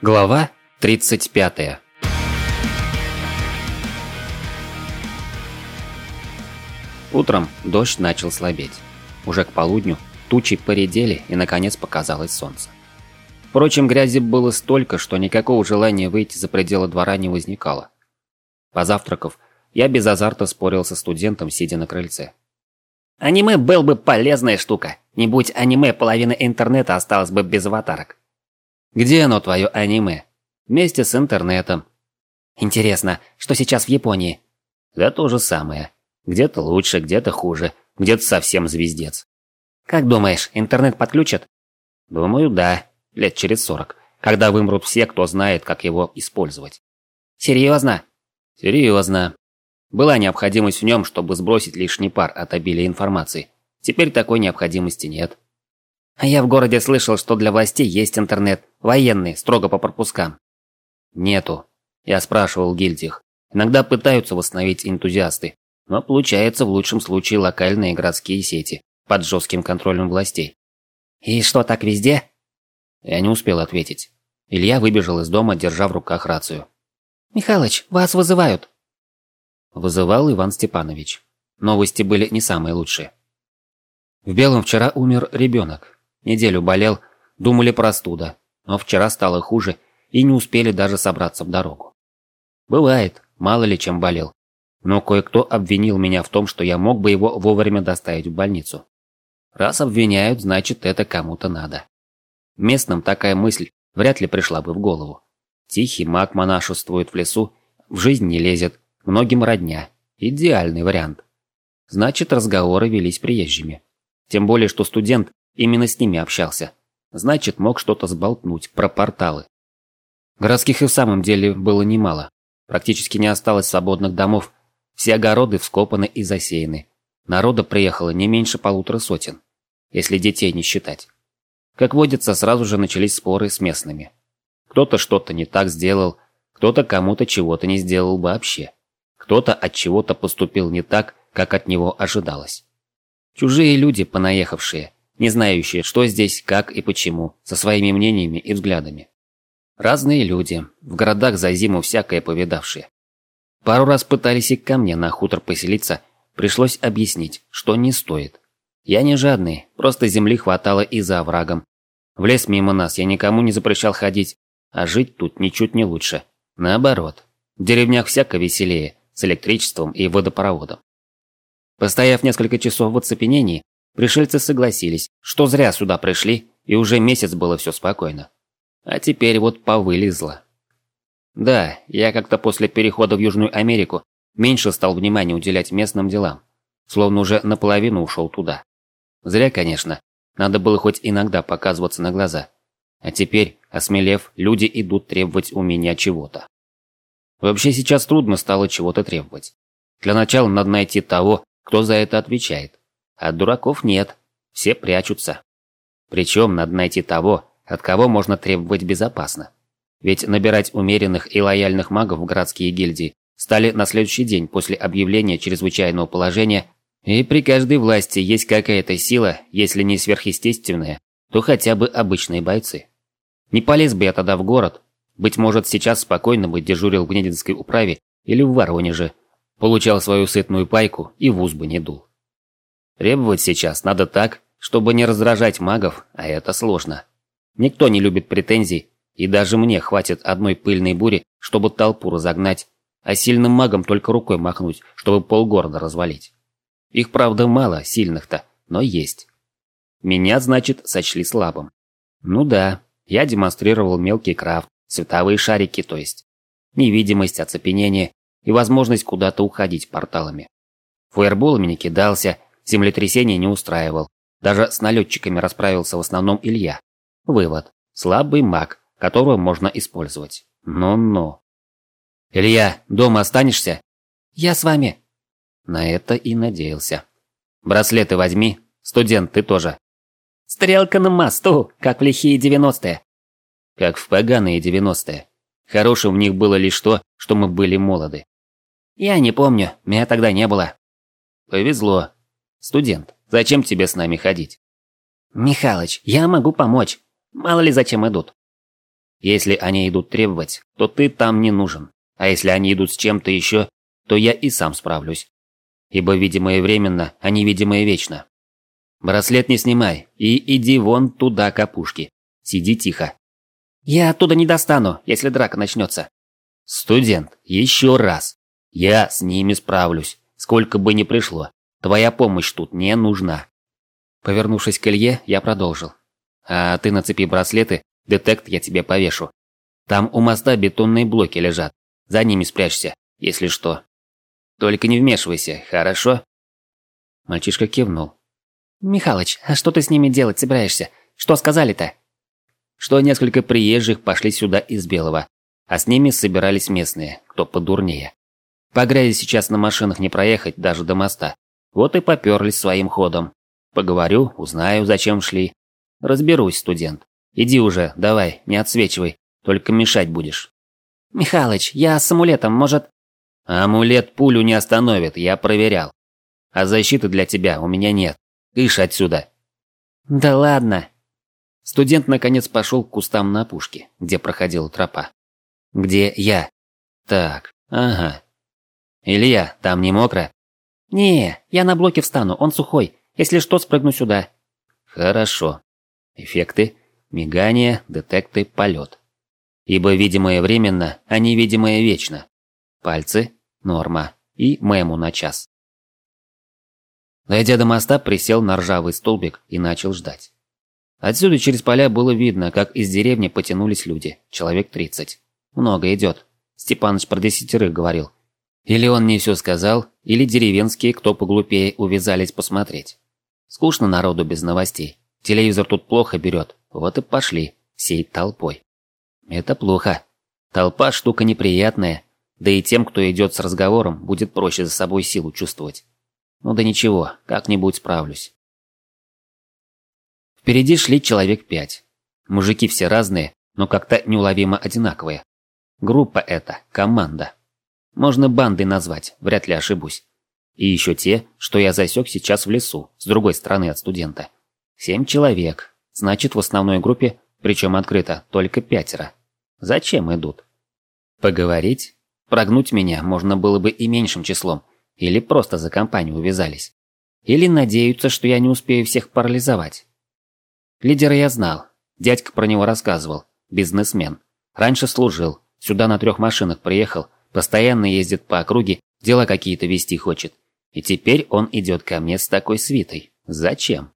Глава 35. Утром дождь начал слабеть. Уже к полудню тучи поредели и наконец показалось солнце. Впрочем, грязи было столько, что никакого желания выйти за пределы двора не возникало. Позавтракав, я без азарта спорил со студентом, сидя на крыльце. Аниме был бы полезная штука. Не будь аниме, половина интернета осталась бы без аватарок. Где оно, твое аниме? Вместе с интернетом. Интересно, что сейчас в Японии? Да то же самое. Где-то лучше, где-то хуже, где-то совсем звездец. Как думаешь, интернет подключат? Думаю, да. Лет через 40. Когда вымрут все, кто знает, как его использовать. Серьезно? Серьезно. Была необходимость в нем, чтобы сбросить лишний пар от обилия информации. Теперь такой необходимости нет. А я в городе слышал, что для властей есть интернет. Военный, строго по пропускам. Нету. Я спрашивал в гильдиях. Иногда пытаются восстановить энтузиасты. Но получается в лучшем случае локальные городские сети. Под жестким контролем властей. И что, так везде? Я не успел ответить. Илья выбежал из дома, держа в руках рацию. «Михалыч, вас вызывают!» Вызывал Иван Степанович. Новости были не самые лучшие. В Белом вчера умер ребенок. Неделю болел, думали простуда, но вчера стало хуже и не успели даже собраться в дорогу. Бывает, мало ли чем болел. Но кое-кто обвинил меня в том, что я мог бы его вовремя доставить в больницу. Раз обвиняют, значит это кому-то надо. Местным такая мысль вряд ли пришла бы в голову. Тихий маг монашествует в лесу, в жизнь не лезет, многим родня. Идеальный вариант. Значит, разговоры велись приезжими. Тем более, что студент именно с ними общался. Значит, мог что-то сболтнуть про порталы. Городских и в самом деле было немало. Практически не осталось свободных домов. Все огороды вскопаны и засеяны. Народа приехало не меньше 150, если детей не считать. Как водится, сразу же начались споры с местными. Кто-то что-то не так сделал, кто-то кому-то чего-то не сделал вообще. Кто-то от чего-то поступил не так, как от него ожидалось. Чужие люди, понаехавшие, не знающие, что здесь, как и почему, со своими мнениями и взглядами. Разные люди, в городах за зиму всякое повидавшие. Пару раз пытались и ко мне на хутор поселиться, пришлось объяснить, что не стоит. Я не жадный, просто земли хватало и за оврагом. В лес мимо нас я никому не запрещал ходить, а жить тут ничуть не лучше. Наоборот, в деревнях всяко веселее, с электричеством и водопроводом. Постояв несколько часов в оцепенении, пришельцы согласились, что зря сюда пришли, и уже месяц было все спокойно. А теперь вот повылезло. Да, я как-то после перехода в Южную Америку меньше стал внимания уделять местным делам, словно уже наполовину ушел туда. Зря, конечно, надо было хоть иногда показываться на глаза. А теперь, осмелев, люди идут требовать у меня чего-то. Вообще сейчас трудно стало чего-то требовать. Для начала надо найти того, кто за это отвечает. А дураков нет, все прячутся. Причем надо найти того, от кого можно требовать безопасно. Ведь набирать умеренных и лояльных магов в городские гильдии стали на следующий день после объявления чрезвычайного положения, и при каждой власти есть какая-то сила, если не сверхъестественная, то хотя бы обычные бойцы. Не полез бы я тогда в город, быть может сейчас спокойно бы дежурил в Гнединской управе или в Воронеже, получал свою сытную пайку и в ус бы не дул. Требовать сейчас надо так, чтобы не раздражать магов, а это сложно. Никто не любит претензий, и даже мне хватит одной пыльной бури, чтобы толпу разогнать, а сильным магам только рукой махнуть, чтобы полгорода развалить. Их, правда, мало, сильных-то, но есть. Меня, значит, сочли слабым. Ну да, я демонстрировал мелкий крафт, световые шарики, то есть. Невидимость, оцепенение и возможность куда-то уходить порталами. Фаерболами не кидался, землетрясения не устраивал. Даже с налетчиками расправился в основном Илья. Вывод. Слабый маг, которого можно использовать. Но. Илья, дома останешься? Я с вами. На это и надеялся. Браслеты возьми. Студент, ты тоже. Стрелка на мосту, как в лихие 90-е. Как в поганые 90-е. Хорошим в них было лишь то, что мы были молоды. Я не помню, меня тогда не было. Повезло. Студент, зачем тебе с нами ходить? Михалыч, я могу помочь. Мало ли зачем идут. Если они идут требовать, то ты там не нужен. А если они идут с чем-то еще, то я и сам справлюсь. Ибо видимое временно, а невидимое вечно. Браслет не снимай и иди вон туда к опушке. Сиди тихо. Я оттуда не достану, если драка начнется. Студент, еще раз. Я с ними справлюсь, сколько бы ни пришло. Твоя помощь тут не нужна. Повернувшись к Илье, я продолжил. А ты нацепи браслеты, детект я тебе повешу. Там у моста бетонные блоки лежат. За ними спрячься, если что. Только не вмешивайся, хорошо? Мальчишка кивнул. Михалыч, а что ты с ними делать собираешься? Что сказали-то? Что несколько приезжих пошли сюда из Белого, а с ними собирались местные, кто подурнее. По грязи сейчас на машинах не проехать даже до моста. Вот и поперлись своим ходом. Поговорю, узнаю, зачем шли. Разберусь, студент. Иди уже, давай, не отсвечивай, только мешать будешь. Михалыч, я с амулетом, может... Амулет пулю не остановит, я проверял. А защиты для тебя у меня нет. Кыш отсюда. Да ладно. Студент наконец пошел к кустам на опушке, где проходила тропа. Где я? Так, ага. Илья, там не мокро? Не, я на блоке встану, он сухой. Если что, спрыгну сюда. Хорошо. Эффекты, мигание, детекты, полет. Ибо видимое временно, а невидимое вечно. Пальцы, норма и мему на час. Дойдя до моста, присел на ржавый столбик и начал ждать. Отсюда через поля было видно, как из деревни потянулись люди, человек 30. Много идет. Степаныч про 10 говорил. Или он не все сказал, или деревенские, кто поглупее, увязались посмотреть. Скучно народу без новостей. Телевизор тут плохо берет, вот и пошли, всей толпой. Это плохо. Толпа штука неприятная, да и тем, кто идет с разговором, будет проще за собой силу чувствовать. Ну да ничего, как-нибудь справлюсь. Впереди шли человек 5. Мужики все разные, но как-то неуловимо одинаковые. Группа эта, команда. Можно бандой назвать, вряд ли ошибусь. И еще те, что я засек сейчас в лесу, с другой стороны от студента. 7 человек. Значит, в основной группе, причем открыто, только 5. Зачем идут? Поговорить? Прогнуть меня можно было бы и меньшим числом. Или просто за компанию увязались. Или надеются, что я не успею всех парализовать. Лидера я знал. Дядька про него рассказывал. Бизнесмен. Раньше служил. Сюда на 3 машинах приехал. Постоянно ездит по округе. Дела какие-то вести хочет. И теперь он идет ко мне с такой свитой. Зачем?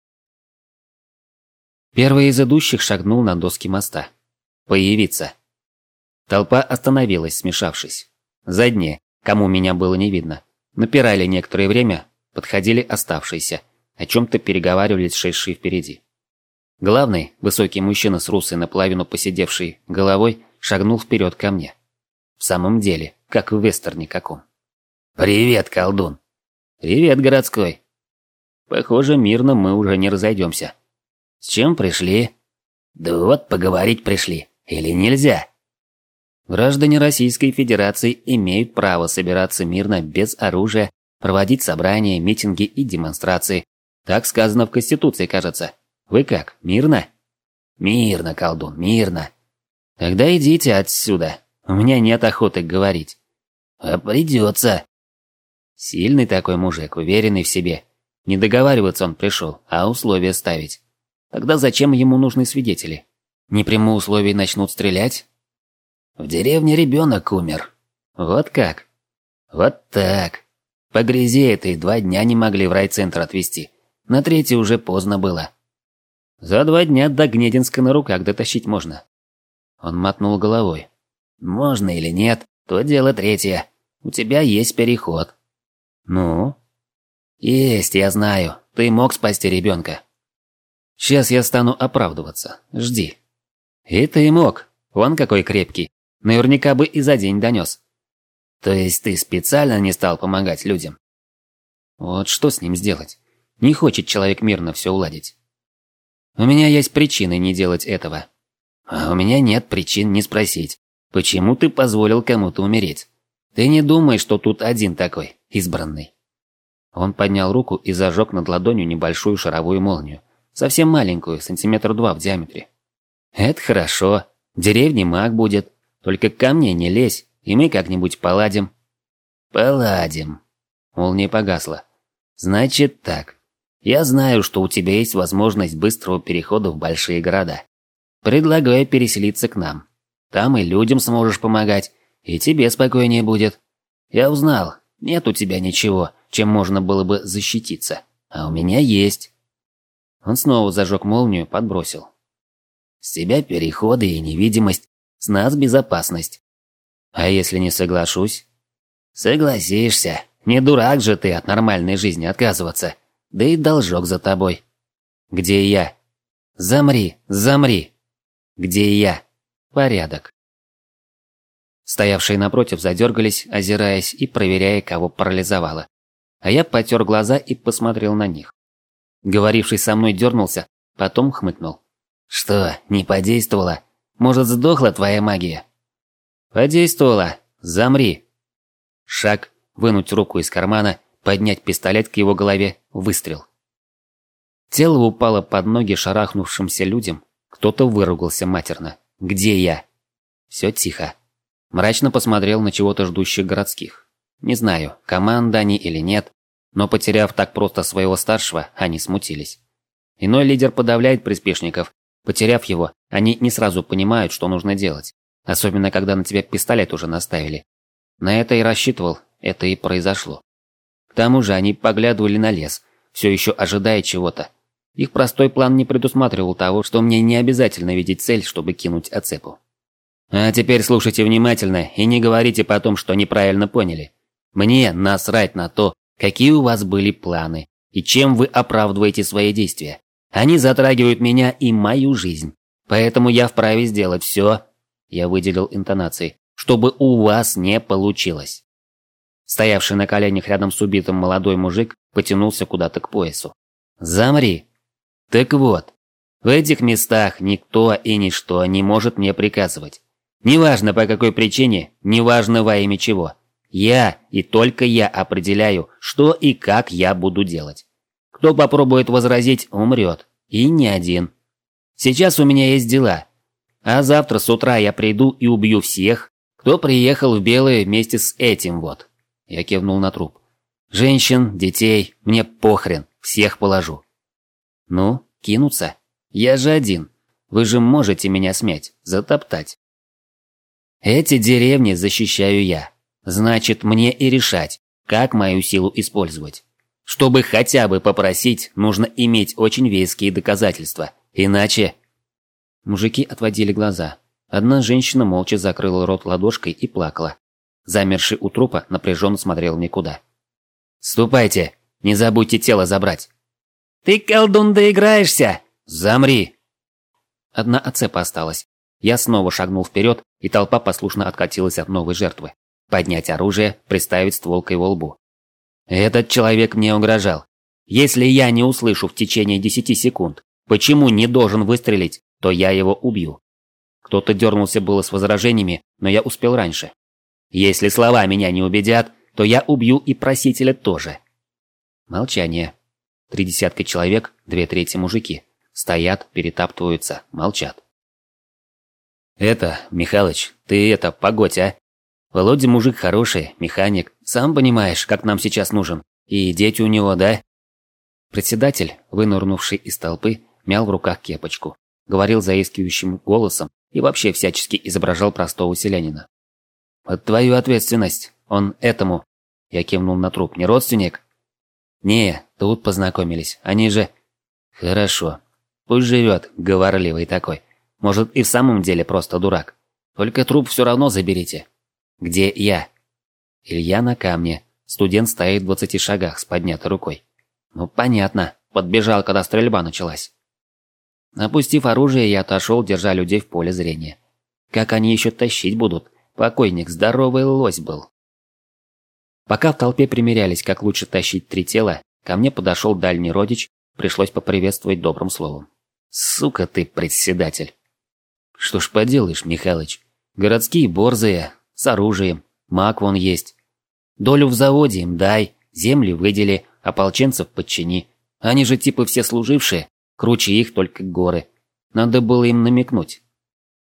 Первый из идущих шагнул на доски моста. Появиться. Толпа остановилась, смешавшись. Задние, кому меня было не видно, напирали некоторое время, подходили оставшиеся, о чем-то переговаривались шедшие впереди. Главный, высокий мужчина с русой наполовину посидевшей головой, шагнул вперед ко мне. В самом деле, как в вестерне каком. «Привет, колдун!» «Привет, городской!» Похоже, мирно мы уже не разойдемся. «С чем пришли?» «Да вот поговорить пришли. Или нельзя?» Граждане Российской Федерации имеют право собираться мирно без оружия, проводить собрания, митинги и демонстрации. Так сказано в Конституции, кажется. Вы как, мирно? Мирно, колдун, мирно. Тогда идите отсюда. У меня нет охоты говорить. А придется. Сильный такой мужик, уверенный в себе. Не договариваться он пришел, а условия ставить. Тогда зачем ему нужны свидетели? Не приму условий, начнут стрелять? В деревне ребенок умер. Вот как? Вот так. По грязи этой 2 дня не могли в райцентр отвезти. На 3-й уже поздно было. За 2 дня до Гнединска на руках дотащить можно. Он мотнул головой. Можно или нет, то дело 3. У тебя есть переход. Ну? Есть, я знаю. Ты мог спасти ребенка. Сейчас я стану оправдываться. Жди. И ты мог. Вон какой крепкий. Наверняка бы и за день донес. То есть ты специально не стал помогать людям? Вот что с ним сделать? Не хочет человек мирно все уладить. У меня есть причины не делать этого. А у меня нет причин не спросить, почему ты позволил кому-то умереть? Ты не думай, что тут один такой, избранный. Он поднял руку и зажег над ладонью небольшую шаровую молнию. Совсем маленькую, 2 сантиметра в диаметре. Это хорошо. В деревне маг будет, только ко мне не лезь, и мы как-нибудь поладим». «Поладим». Молния погасла. «Значит так. Я знаю, что у тебя есть возможность быстрого перехода в большие города. Предлагаю переселиться к нам. Там и людям сможешь помогать, и тебе спокойнее будет. Я узнал, нет у тебя ничего, чем можно было бы защититься. А у меня есть». Он снова зажег молнию, подбросил. «С тебя переходы и невидимость, с нас безопасность». «А если не соглашусь?» «Согласишься. Не дурак же ты от нормальной жизни отказываться. Да и должок за тобой». «Где я?» «Замри, замри». «Где я?» «Порядок». Стоявшие напротив задергались, озираясь и проверяя, кого парализовало. А я потер глаза и посмотрел на них. Говоривший со мной дернулся, потом хмыкнул. «Что, не подействовало? Может, сдохла твоя магия?» «Подействовала. Замри». Шаг, вынуть руку из кармана, поднять пистолет к его голове, выстрел. Тело упало под ноги шарахнувшимся людям. Кто-то выругался матерно. «Где я?» Все тихо. Мрачно посмотрел на чего-то ждущих городских. Не знаю, команда они или нет, но потеряв так просто своего старшего, они смутились. Иной лидер подавляет приспешников. Потеряв его, они не сразу понимают, что нужно делать. Особенно, когда на тебя пистолет уже наставили. На это и рассчитывал, это и произошло. К тому же они поглядывали на лес, все еще ожидая чего-то. Их простой план не предусматривал того, что мне не обязательно видеть цель, чтобы кинуть оцепу. А теперь слушайте внимательно и не говорите потом, что неправильно поняли. Мне насрать на то, какие у вас были планы и чем вы оправдываете свои действия. Они затрагивают меня и мою жизнь. Поэтому я вправе сделать все, я выделил интонации, чтобы у вас не получилось. Стоявший на коленях рядом с убитым молодой мужик потянулся куда-то к поясу. «Замри!» «Так вот, в этих местах никто и ничто не может мне приказывать. Неважно по какой причине, неважно во имя чего. Я и только я определяю, что и как я буду делать. Кто попробует возразить, умрет. И не один. Сейчас у меня есть дела. А завтра с утра я приду и убью всех, кто приехал в Белое вместе с этим вот». Я кивнул на труп. «Женщин, детей, мне похрен, всех положу». «Ну, кинуться? Я же один. Вы же можете меня смять, затоптать». «Эти деревни защищаю я. Значит, мне и решать, как мою силу использовать. Чтобы хотя бы попросить, нужно иметь очень веские доказательства. Иначе...» Мужики отводили глаза. Одна женщина молча закрыла рот ладошкой и плакала. Замерший у трупа напряженно смотрел в никуда. «Ступайте! Не забудьте тело забрать!» «Ты, колдун, доиграешься!» «Замри!» Одна оцепа осталась. Я снова шагнул вперед, и толпа послушно откатилась от новой жертвы. Поднять оружие, приставить ствол к его лбу. Этот человек мне угрожал. Если я не услышу в течение 10 секунд, почему не должен выстрелить, то я его убью. Кто-то дернулся было с возражениями, но я успел раньше. Если слова меня не убедят, то я убью и просителя тоже. Молчание. 3 десятка человек, 2/3 мужики. Стоят, перетаптываются, молчат. Михалыч, ты погодь, а? Володя мужик хороший, механик. Сам понимаешь, как нам сейчас нужен. И дети у него, да? Председатель, вынырнувший из толпы, мял в руках кепочку. Говорил заискивающим голосом и вообще всячески изображал простого селянина. «Под твою ответственность. Он этому...» Я кивнул на труп. «Не родственник?» «Не, тут познакомились. Они же...» «Хорошо. Пусть живет, говорливый такой. Может, и в самом деле просто дурак. Только труп все равно заберите». «Где я?» Илья на камне. Студент стоит в 20 шагах с поднятой рукой. «Ну, понятно. Подбежал, когда стрельба началась». Опустив оружие, я отошел, держа людей в поле зрения. Как они еще тащить будут? Покойник здоровый лось был. Пока в толпе примерялись, как лучше тащить 3 тела, ко мне подошел дальний родич, пришлось поприветствовать добрым словом. «Сука ты, председатель!» «Что ж поделаешь, Михалыч? Городские борзые, с оружием, маг вон есть. Долю в заводе им дай, земли выдели, ополченцев подчини. Они же типа все служившие, круче их только горы. Надо было им намекнуть».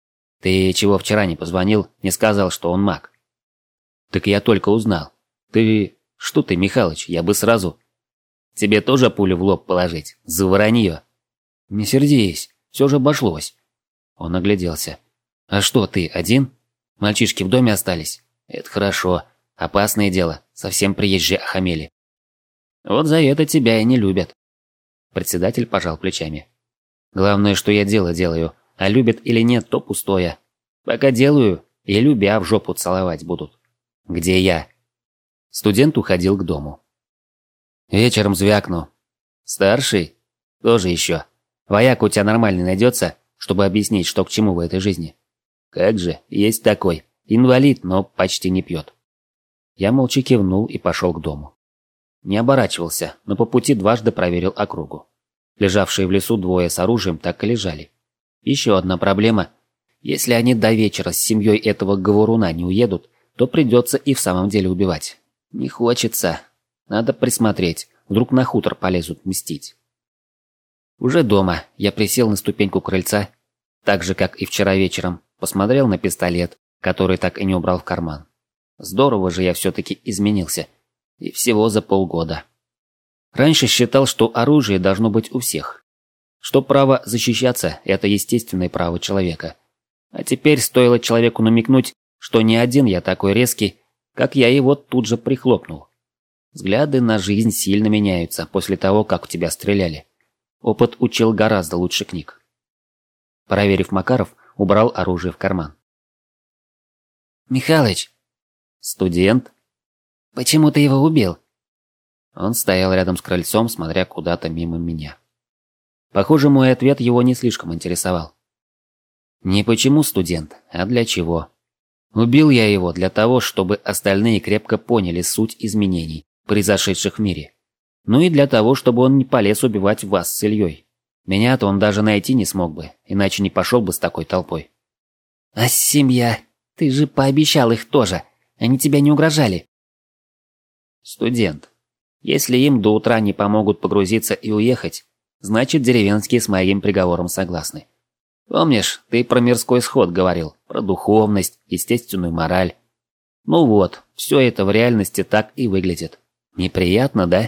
Ты чего вчера не позвонил, не сказал, что он маг? Так я только узнал. Что ты, Михалыч, я бы сразу... Тебе тоже пулю в лоб положить? За вранье. Не сердись, все же обошлось. Он огляделся. А что, ты один? Мальчишки в доме остались? Это хорошо. Опасное дело, совсем приезжие охамели. Вот за это тебя и не любят. Председатель пожал плечами. Главное, что я дело делаю, а любят или нет, то пустое. Пока делаю, и любя в жопу целовать будут. Где я? Студент уходил к дому. Вечером звякну. Старший? Тоже еще. Вояк у тебя нормальный найдется, чтобы объяснить, что к чему в этой жизни? Как же, есть такой. Инвалид, но почти не пьет. Я молча кивнул и пошел к дому. Не оборачивался, но по пути дважды проверил округу. Лежавшие в лесу двое с оружием так и лежали. Еще одна проблема. Если они до вечера с семьей этого говоруна не уедут, то придется и в самом деле убивать. Не хочется. Надо присмотреть. Вдруг на хутор полезут мстить. Уже дома я присел на ступеньку крыльца, так же, как и вчера вечером, посмотрел на пистолет, который так и не убрал в карман. Здорово же я все-таки изменился. И всего за полгода. Раньше считал, что оружие должно быть у всех. Что право защищаться – это естественное право человека. А теперь стоило человеку намекнуть, что не один я такой резкий, как я его тут же прихлопнул. Взгляды на жизнь сильно меняются после того, как в тебя стреляли. Опыт учил гораздо лучше книг. Проверив Макаров, убрал оружие в карман. «Михалыч!» «Студент?» «Почему ты его убил?» Он стоял рядом с крыльцом, смотря куда-то мимо меня. Похоже, мой ответ его не слишком интересовал. Не почему студент, а для чего. Убил я его для того, чтобы остальные крепко поняли суть изменений, произошедших в мире. Ну и для того, чтобы он не полез убивать вас с Ильей. Меня-то он даже найти не смог бы, иначе не пошел бы с такой толпой. «А семья? Ты же пообещал их тоже. Они тебя не угрожали». Студент. Если им до утра не помогут погрузиться и уехать, значит деревенские с моим приговором согласны. Помнишь, ты про мирской сход говорил, про духовность, естественную мораль. Ну вот, все это в реальности так и выглядит. Неприятно, да?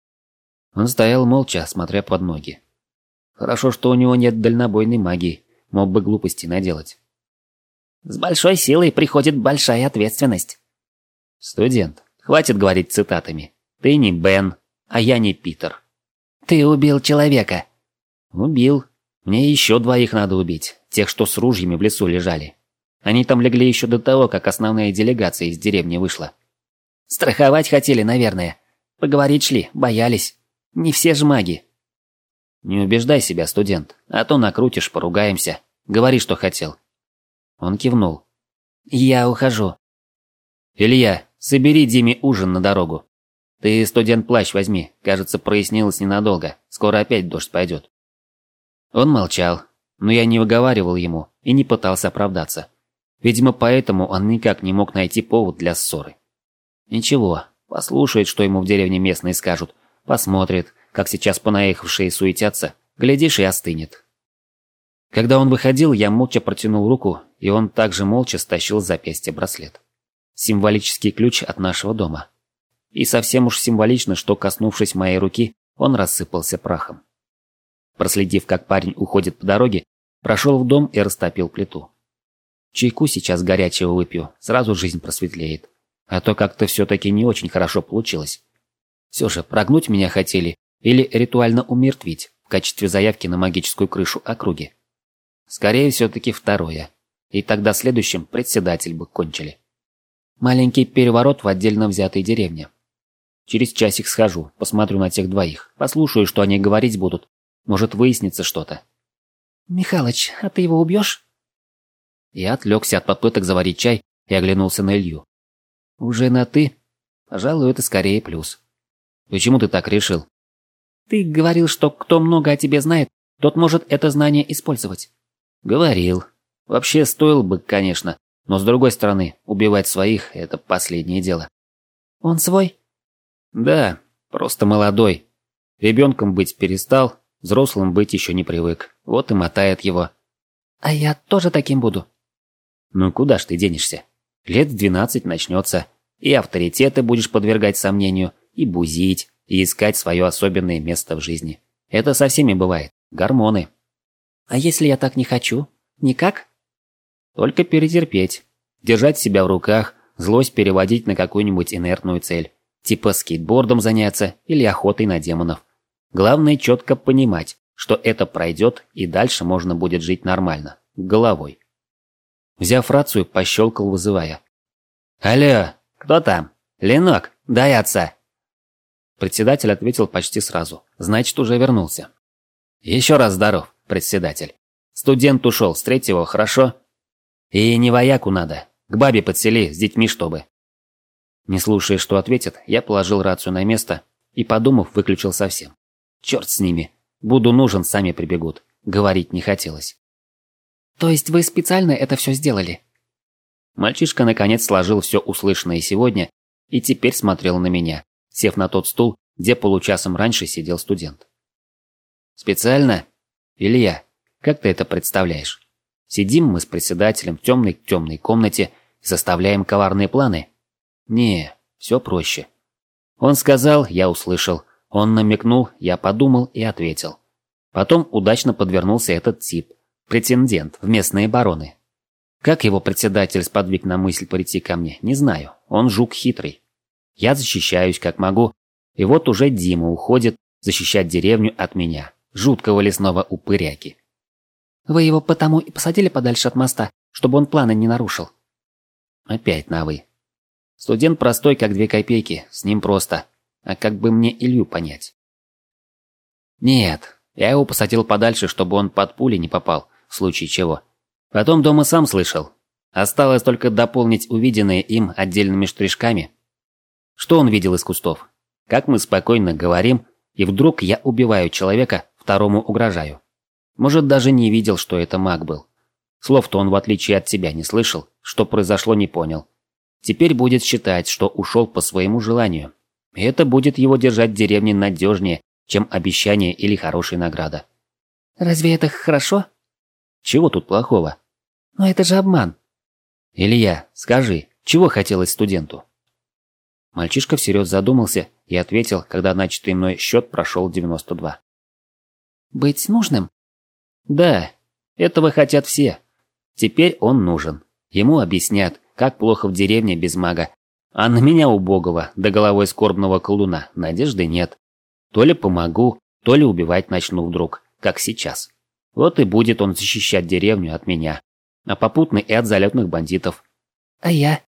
Он стоял молча, смотря под ноги. Хорошо, что у него нет дальнобойной магии, мог бы глупости наделать. «С большой силой приходит большая ответственность». Студент, хватит говорить цитатами. Ты не Бен, а я не Питер. «Ты убил человека». «Убил. Мне еще двоих надо убить, тех, что с ружьями в лесу лежали. Они там легли еще до того, как основная делегация из деревни вышла». «Страховать хотели, наверное. Поговорить шли, боялись. Не все ж маги». «Не убеждай себя, студент, а то накрутишь, поругаемся. Говори, что хотел». Он кивнул. «Я ухожу». «Илья, собери Диме ужин на дорогу. Ты, студент, плащ возьми, кажется, прояснилось ненадолго, скоро опять дождь пойдет». Он молчал, но я не выговаривал ему и не пытался оправдаться. Видимо, поэтому он никак не мог найти повод для ссоры. Ничего, послушает, что ему в деревне местные скажут, посмотрит, как сейчас понаехавшие суетятся, глядишь, и остынет. Когда он выходил, я молча протянул руку, и он также молча стащил с запястья браслет. Символический ключ от нашего дома. И совсем уж символично, что, коснувшись моей руки, он рассыпался прахом. Проследив, как парень уходит по дороге, прошел в дом и растопил плиту. Чайку сейчас горячего выпью, сразу жизнь просветлеет. А то как-то все-таки не очень хорошо получилось. Все же, прогнуть меня хотели или ритуально умертвить в качестве заявки на магическую крышу округи. Скорее, все-таки второе. И тогда следующим председатель бы кончили. Маленький переворот в отдельно взятой деревне. Через часик схожу, посмотрю на тех двоих, послушаю, что они говорить будут. Может, выяснится что-то. «Михалыч, а ты его убьешь?» Я отвлекся от попыток заварить чай и оглянулся на Илью. «Уже на «ты»? Пожалуй, это скорее плюс. Почему ты так решил?» «Ты говорил, что кто много о тебе знает, тот может это знание использовать». «Говорил. Вообще, стоило бы, конечно. Но с другой стороны, убивать своих – это последнее дело». «Он свой?» «Да, просто молодой. Ребенком быть перестал, взрослым быть еще не привык. Вот и мотает его». «А я тоже таким буду?» Ну куда ж ты денешься? Лет в 12 начнется, и авторитеты будешь подвергать сомнению, и бузить, и искать свое особенное место в жизни. Это со всеми бывает. Гормоны. А если я так не хочу? Никак? Только перетерпеть. Держать себя в руках, злость переводить на какую-нибудь инертную цель. Типа скейтбордом заняться или охотой на демонов. Главное четко понимать, что это пройдет, и дальше можно будет жить нормально, головой. Взяв рацию, пощелкал, вызывая. «Алло, кто там? Ленок, дай отца!» Председатель ответил почти сразу. Значит, уже вернулся. «Еще раз здоров, председатель. Студент ушел с 3-го, хорошо? И не вояку надо. К бабе подсели, с детьми чтобы». Не слушая, что ответит, я положил рацию на место и, подумав, выключил совсем. Черт с ними. Буду нужен, сами прибегут. Говорить не хотелось. То есть вы специально это все сделали? Мальчишка наконец сложил все услышанное сегодня и теперь смотрел на меня, сев на тот стул, где получасом раньше сидел студент. «Специально? Илья, как ты это представляешь? Сидим мы с председателем в темной комнате и составляем коварные планы? Не, все проще. Он сказал, я услышал. Он намекнул, я подумал и ответил. Потом удачно подвернулся этот тип, претендент в местные бароны. Как его председатель сподвиг на мысль прийти ко мне, не знаю. Он жук хитрый. Я защищаюсь как могу, и вот уже Дима уходит защищать деревню от меня, жуткого лесного упыряки. Вы его потому и посадили подальше от моста, чтобы он планы не нарушил? Опять на «вы». Студент простой, как 2 копейки, с ним просто. А как бы мне Илью понять? Нет, я его посадил подальше, чтобы он под пули не попал, в случае чего. Потом дома сам слышал. Осталось только дополнить увиденное им отдельными штришками. Что он видел из кустов? Как мы спокойно говорим, и вдруг я убиваю человека, второму угрожаю. Может, даже не видел, что это маг был. Слов-то он, в отличие от тебя, не слышал, что произошло, не понял. Теперь будет считать, что ушел по своему желанию. И это будет его держать в деревне надежнее, чем обещание или хорошая награда. Разве это хорошо? Чего тут плохого? Но это же обман. Илья, скажи, чего хотелось студенту? Мальчишка всерьез задумался и ответил, когда начатый мной счет прошел 92. Быть нужным? Да, этого хотят все. Теперь он нужен. Ему объяснят, как плохо в деревне без мага. А на меня, убогого, до головой скорбного колдуна, надежды нет. То ли помогу, то ли убивать начну вдруг, как сейчас. Вот и будет он защищать деревню от меня, а попутно и от залетных бандитов. А я?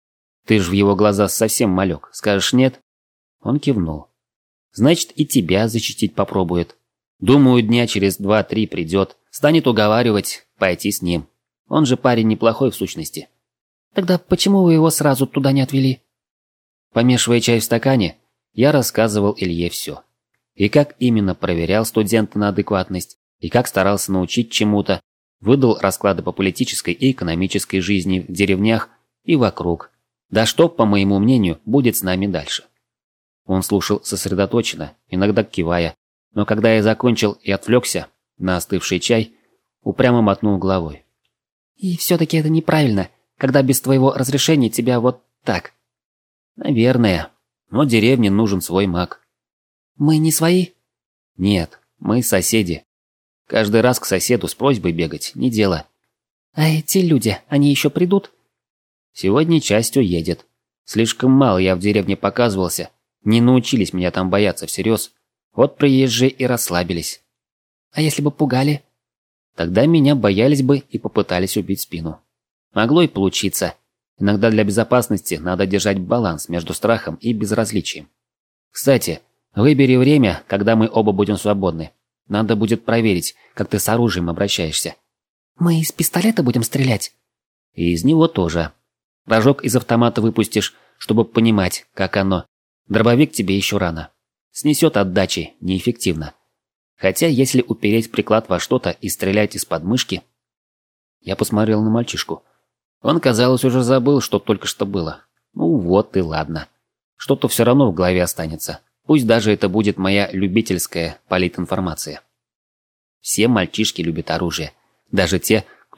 Ты ж в его глаза совсем малек, скажешь нет? Он кивнул. Значит, и тебя защитить попробует. Думаю, дня через 2-3 придет, станет уговаривать пойти с ним. Он же парень неплохой в сущности. Тогда почему вы его сразу туда не отвели? Помешивая чай в стакане, я рассказывал Илье все. И как именно проверял студента на адекватность, и как старался научить чему-то, выдал расклады по политической и экономической жизни в деревнях и вокруг. Да что, по моему мнению, будет с нами дальше. Он слушал сосредоточенно, иногда кивая, но когда я закончил и отвлекся на остывший чай, упрямо мотнул головой. И все-таки это неправильно, когда без твоего разрешения тебя вот так. Наверное, но деревне нужен свой маг. Мы не свои? Нет, мы соседи. Каждый раз к соседу с просьбой бегать не дело. А эти люди, они еще придут? Сегодня часть уедет. Слишком мало я в деревне показывался. Не научились меня там бояться всерьез. Вот приезжие и расслабились. А если бы пугали? Тогда меня боялись бы и попытались убить в спину. Могло и получиться. Иногда для безопасности надо держать баланс между страхом и безразличием. Кстати, выбери время, когда мы оба будем свободны. Надо будет проверить, как ты с оружием обращаешься. Мы из пистолета будем стрелять? И из него тоже. Рожок из автомата выпустишь, чтобы понимать, как оно. Дробовик тебе еще рано. Снесет отдачи, неэффективно. Хотя, если упереть приклад во что-то и стрелять из подмышки... Я посмотрел на мальчишку. Он, казалось, уже забыл, что только что было. Ну вот и ладно. Что-то все равно в голове останется. Пусть даже это будет моя любительская политинформация. Все мальчишки любят оружие. Даже те, кто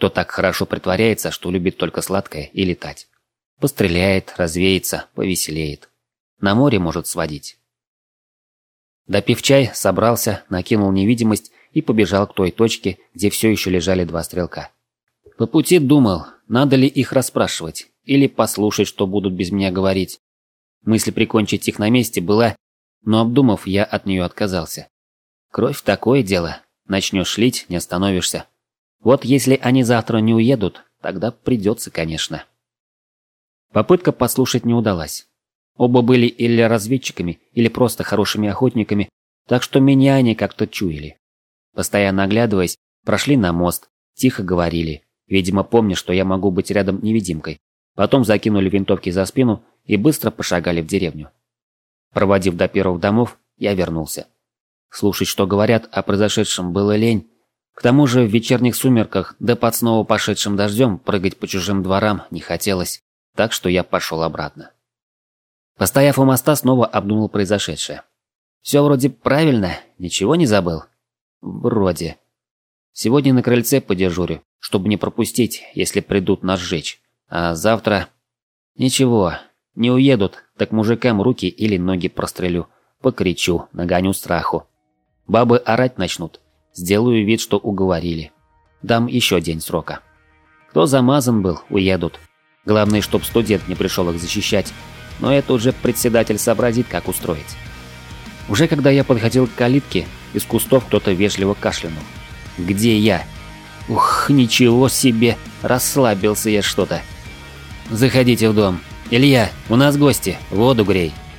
кто так хорошо притворяется, что любит только сладкое и летать. Постреляет, развеется, повеселеет. На море может сводить. Допив чай, собрался, накинул невидимость и побежал к той точке, где все еще лежали два стрелка. По пути думал, надо ли их расспрашивать, или послушать, что будут без меня говорить. Мысль прикончить их на месте была, но обдумав, я от нее отказался. Кровь – такое дело. Начнешь лить – не остановишься. Вот если они завтра не уедут, тогда придется, конечно. Попытка послушать не удалась. Оба были или разведчиками, или просто хорошими охотниками, так что меня они как-то чуяли. Постоянно оглядываясь, прошли на мост, тихо говорили, видимо, помня, что я могу быть рядом невидимкой. Потом закинули винтовки за спину и быстро пошагали в деревню. Проводив до первых домов, я вернулся. Слушать, что говорят о произошедшем, было лень. К тому же в вечерних сумерках, да под снова пошедшим дождем, прыгать по чужим дворам не хотелось, так что я пошел обратно. Постояв у моста, снова обдумал произошедшее. Все вроде правильно, ничего не забыл? Вроде. Сегодня на крыльце подежурю, чтобы не пропустить, если придут нас сжечь. А завтра... Ничего, не уедут, так мужикам руки или ноги прострелю. Покричу, нагоню страху. Бабы орать начнут. Сделаю вид, что уговорили. Дам еще день срока. Кто замазан был, уедут. Главное, чтоб студент не пришел их защищать. Но это уже председатель сообразит, как устроить. Уже когда я подходил к калитке, из кустов кто-то вежливо кашлянул. «Где я?» «Ух, ничего себе! Расслабился я что-то!» «Заходите в дом. Илья, у нас гости, воду грей!»